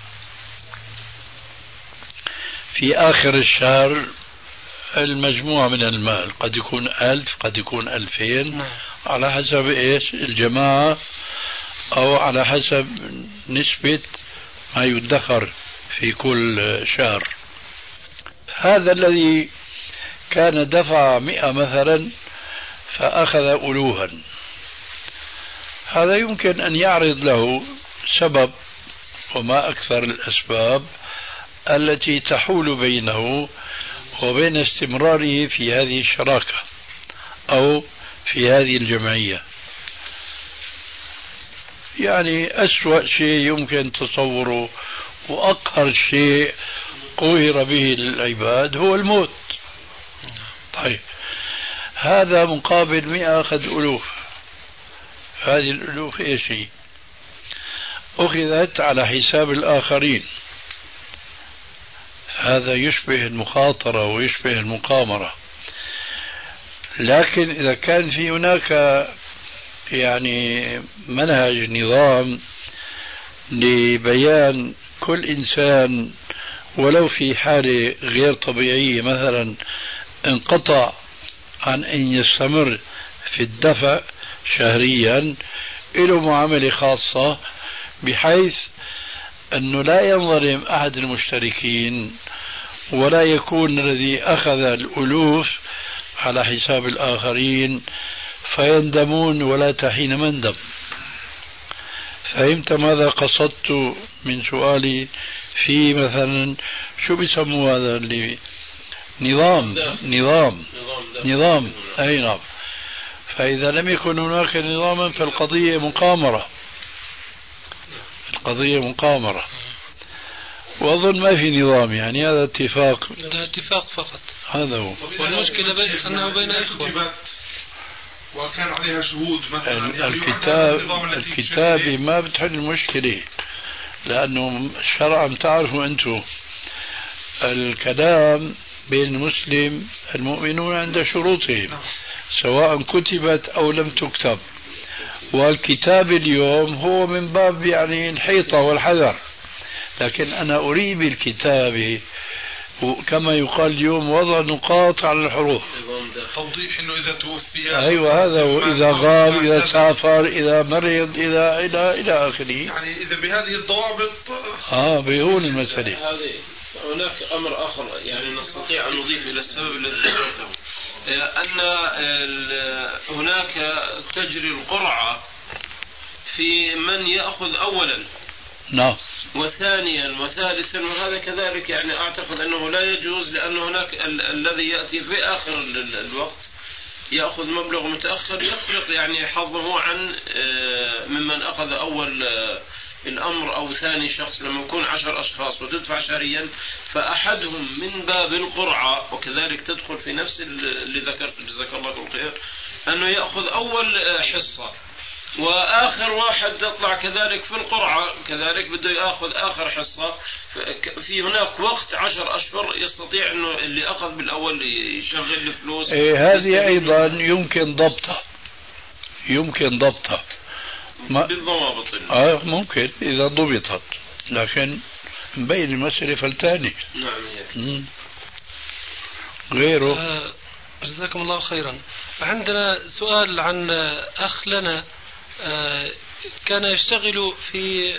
في آخر الشهر المجموعة من المال، قد يكون 1000 قد يكون 2000 على حسب إيش الجماعة أو على حسب نسبة ما يدخر في كل شهر. هذا الذي كان دفع 100 مثلا فأخذ ألوها، هذا يمكن أن يعرض له سبب وما أكثر الأسباب التي تحول بينه وبين استمراره في هذه الشراكة أو في هذه الجمعية. يعني أسوأ شيء يمكن تصوره وأقهر شيء قهر به العباد هو الموت. طيب هذا مقابل 100 أخذ ألوف. هذه الألوف إيش هي؟ أخذت على حساب الآخرين. هذا يشبه المخاطرة ويشبه المقامرة. لكن إذا كان في هناك يعني منهج نظام لبيان كل إنسان ولو في حالة غير طبيعية مثلا انقطع عن أن يستمر في الدفع شهريا، له معاملة خاصة بحيث أنه لا ينظلم أحد المشتركين ولا يكون الذي أخذ الألوف على حساب الآخرين فيندمون ولا تحين مندم. فهمت ماذا قصدت من سؤالي في مثلا شو بيسموا هذا اللي نظام أي نعم. فإذا لم يكن هناك نظاما فالقضية مقامرة، القضية مقامرة. وأظن ما في نظام، يعني هذا اتفاق، هذا اتفاق فقط. هذا هو. والمشكلة أنه بين إخوة وكان عليها شهود مثلا. الكتابة ما بتحل المشكلة، لأنه شرعا تعرفوا أنتم الكلام بين المسلم المؤمنون عند شروطهم سواء كتبت أو لم تكتب. والكتاب اليوم هو من باب يعني الحيطة والحذر، لكن أنا أريد بالكتابة كما يقال اليوم وضع نقاط على الحروف، توضيح انه اذا توفي ايوه هذا، واذا غاب، اذا سافر، اذا مرض، اذا الى اخره. يعني اذا بهذه الضوابط بيهون المسألة. هذه هناك امر اخر يعني نستطيع ان نضيف الى السبب الذي ذكرته، ان هناك تجري القرعة في من يأخذ اولا نعم وثانيا وثالثا، وهذا كذلك يعني أعتقد أنه لا يجوز، لأن هناك الذي يأتي في آخر الوقت يأخذ مبلغ متأخر يفرق يعني حظه عن ممن أخذ أول الأمر أو ثاني شخص. لما يكون 10 أشخاص وتدفع شهريا فأحدهم من باب القرعة، وكذلك تدخل في نفس اللي ذكرت جزاك الله كل خير، أنه يأخذ أول حصة، وآخر واحد تطلع كذلك في القرعة كذلك بده يأخذ آخر حصة. في هناك وقت 10 أشهر يستطيع أنه اللي أخذ بالأول يشغل الفلوس. هذه أيضا يمكن ضبطها بالضوابط ممكن إذا ضبطت، لكن مبين المسألة فلتاني. نعم. غيره. جزاكم الله خيرا. عندنا سؤال عن أخ لنا كان يشتغل في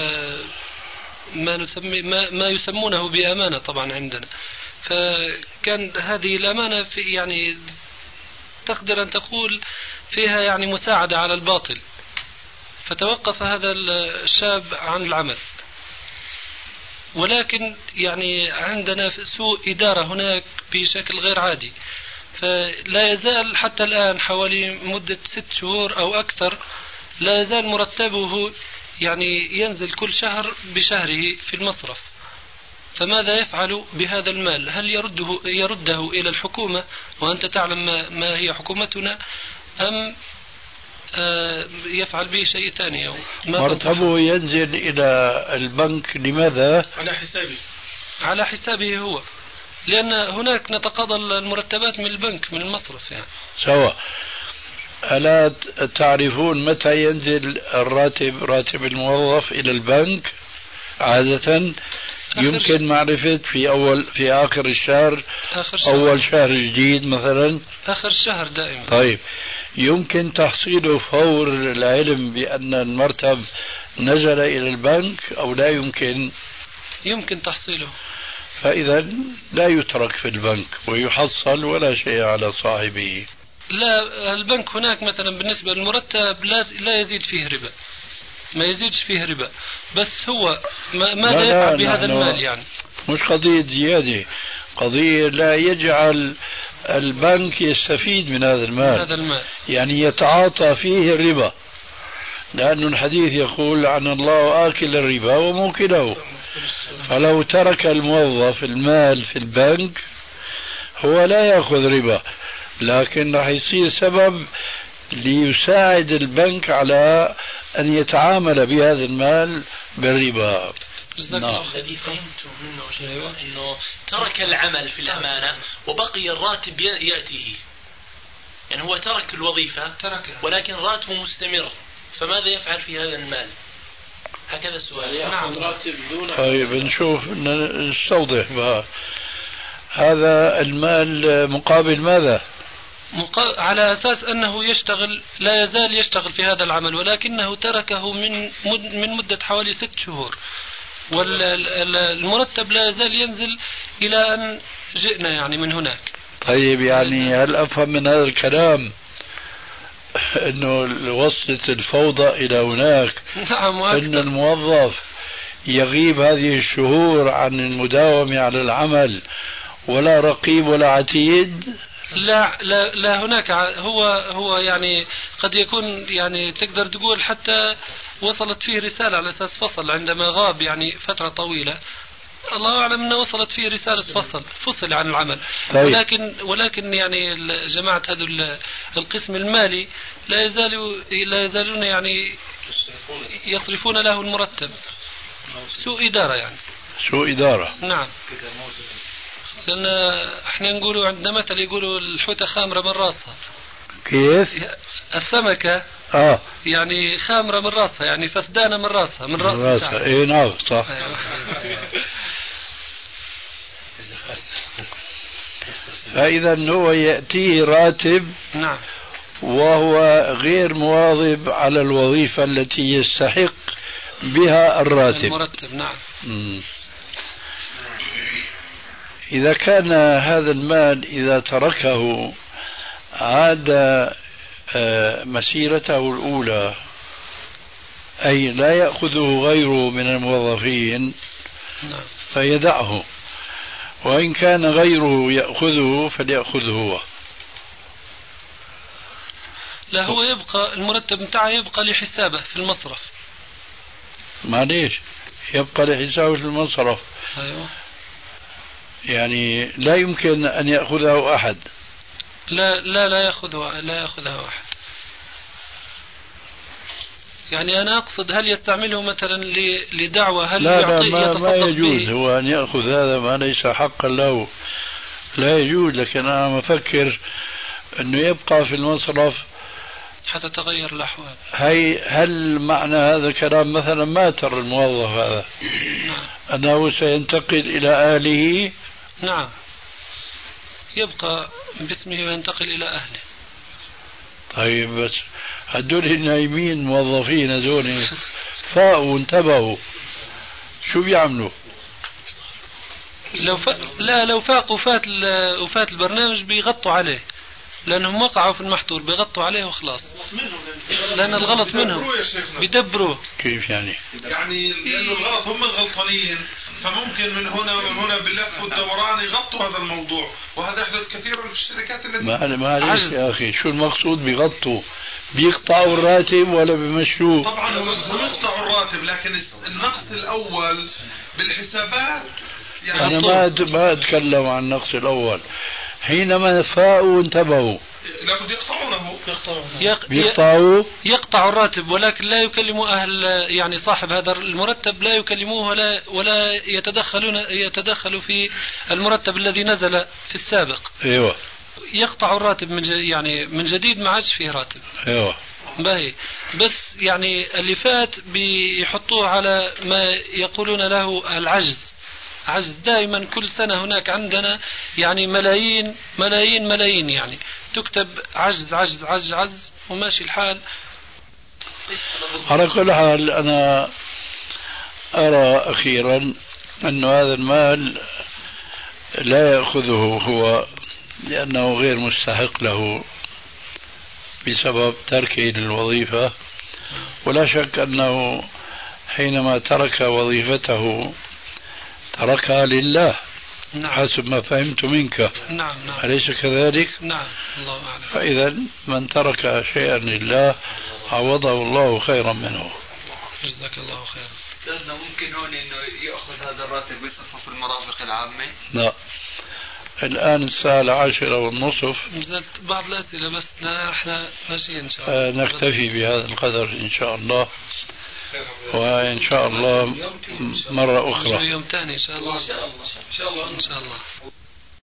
ما يسمونه بأمانة طبعا عندنا، فكان هذه الأمانة في يعني تقدر أن تقول فيها يعني مساعدة على الباطل، فتوقف هذا الشاب عن العمل. ولكن يعني عندنا سوء إدارة هناك بشكل غير عادي، فلا يزال حتى الآن حوالي مدة 6 شهور أو أكثر لا يزال مرتبه يعني ينزل كل شهر بشهره في المصرف. فماذا يفعل بهذا المال؟ هل يرده إلى الحكومة وأنت تعلم ما هي حكومتنا، أم يفعل به شيء ثاني؟ مرتبه ينزل إلى البنك لماذا؟ على حسابه هو، لأن هناك نتقاضى المرتبات من البنك من المصرف يعني. سواء. ألا تعرفون متى ينزل راتب الموظف إلى البنك؟ عادة يمكن معرفة في آخر الشهر، أول شهر جديد مثلا، آخر الشهر دائما. طيب يمكن تحصيله فور العلم بأن المرتب نزل إلى البنك أو لا يمكن؟ يمكن تحصيله. فإذا لا يترك في البنك ويحصل ولا شيء على صاحبه. لا، البنك هناك مثلا بالنسبة للمرتب لا يزيد فيه ربا، ما يزيدش فيه ربا، بس هو ماذا يفعل بهذا المال؟ يعني مش قضية زيادة، قضية لا يجعل البنك يستفيد من هذا المال يعني يتعاطى فيه الربا، لأن الحديث يقول عن الله آكل الربا وموكله. فلو ترك الموظف المال في البنك هو لا يأخذ ربا، لكن راح يصير سبب ليساعد البنك على أن يتعامل بهذا المال بالربا. الذي فهمته منه أنه ترك العمل في الأمانة وبقي الراتب يأتيه، يعني هو ترك الوظيفة ولكن راتبه مستمر، فماذا يفعل في هذا المال؟ هكذا السؤال. نعم. راتب دون. طيب نشوف نستوضح بقى. هذا المال مقابل ماذا؟ على أساس أنه يشتغل، لا يزال يشتغل في هذا العمل، ولكنه تركه من مدة حوالي 6 شهور، والمرتب لا يزال ينزل إلى أن جئنا يعني من هناك. طيب يعني هل أفهم من هذا الكلام أنه وصلت الفوضى إلى هناك؟ نعم. أن الموظف يغيب هذه الشهور عن المداومة على العمل ولا رقيب ولا عتيد؟ لا هناك. هو يعني قد يكون يعني تقدر تقول حتى وصلت فيه رسالة على أساس فصل عندما غاب يعني فترة طويلة، الله أعلم أنه وصلت فيه رسالة فصل عن العمل. طيب. ولكن يعني جماعة هذا القسم المالي لا يزالون يعني يصرفون له المرتب. سوء إدارة يعني. سوء إدارة. نعم. لأن احنا نقولوا عندنا مثل يقولوا الحوتة خامرة من راسها. كيف؟ السمكة يعني خامرة من راسها، يعني فسدانة من راسها، من راسها. ايه نعم صح. فإذا هو يأتيه راتب. نعم. وهو غير مواظب على الوظيفة التي يستحق بها الراتب. المرتب. نعم. إذا كان هذا المال إذا تركه عاد مسيرته الأولى، أي لا يأخذه غيره من الموظفين فيدعه، وإن كان غيره يأخذه فليأخذه هو. لا هو يبقى المرتب متاعه يبقى لحسابه في المصرف. معليش يبقى لحسابه في المصرف. أيوة. يعني لا يمكن أن يأخذه أحد. لا يأخذه أحد. يعني أنا أقصد هل يستعمله مثلا لدعوة؟ هل ما يجوز هو أن يأخذ هذا ما ليس حقا له، لا يجوز. لكن أنا مفكر أنه يبقى في المصرف حتى تغير الأحوال. هل معنى هذا كلام مثلا ماتر الموظف هذا أنه سينتقل إلى أهله؟ نعم، يبقى باسمه وينتقل إلى أهله. طيب بس هدول النايمين موظفين هدول فاقوا وانتبهوا شو بيعملوا؟ لو فاقوا وفات البرنامج بيغطوا عليه، لأنهم وقعوا في المحظور بيغطوا عليه وخلاص، لأن الغلط منهم بيدبروا. كيف يعني؟ يعني لأنه الغلط هم الغلطانين، فممكن من هنا ومن هنا باللف والدوران يغطوا هذا الموضوع، وهذا يحدث كثيرا في الشركات التي معلش يا أخي، شو المقصود بيغطوا؟ بيقطعوا الراتب ولا بيمشوه؟ طبعا هم يقطعوا الراتب، لكن النقص الأول بالحسابات يعني أنا ما أتكلم عن النقص الأول. حينما فاقوا وانتبهوا لابد يقطعونه. يقطع الراتب، ولكن لا يكلموا أهل يعني صاحب هذا المرتب، لا يكلموه ولا يتدخلوا في المرتب الذي نزل في السابق. ايوه، يقطع الراتب من جديد، ما عادش فيه راتب. ايوه باهي، بس يعني اللي فات بيحطوه على ما يقولون له العجز. عجز دائما كل سنة هناك عندنا يعني ملايين يعني تكتب عجز عجز عجز عجز وماشي الحال. على كل حال أنا أرى أخيرا أن هذا المال لا يأخذه هو لأنه غير مستحق له بسبب تركه للوظيفة، ولا شك أنه حينما ترك وظيفته تركها لله، نعم. حسب ما فهمت منك. نعم. أليس كذلك؟ نعم. الله أعلم. فإذا من ترك شيئا لله عوضه الله خيرا منه. جزاك الله خيرا. أستاذنا ممكن هون إنه يأخذ هذا الراتب ويصرفه في المرافق العامة؟ لا، الآن الساعة 10:30. نزلت بعض الأسئلة بس احنا ماشيين إن شاء الله. نكتفي بهذا القدر إن شاء الله، وإن شاء الله مرة أخرى. يوم ثاني إن شاء الله. إن شاء الله.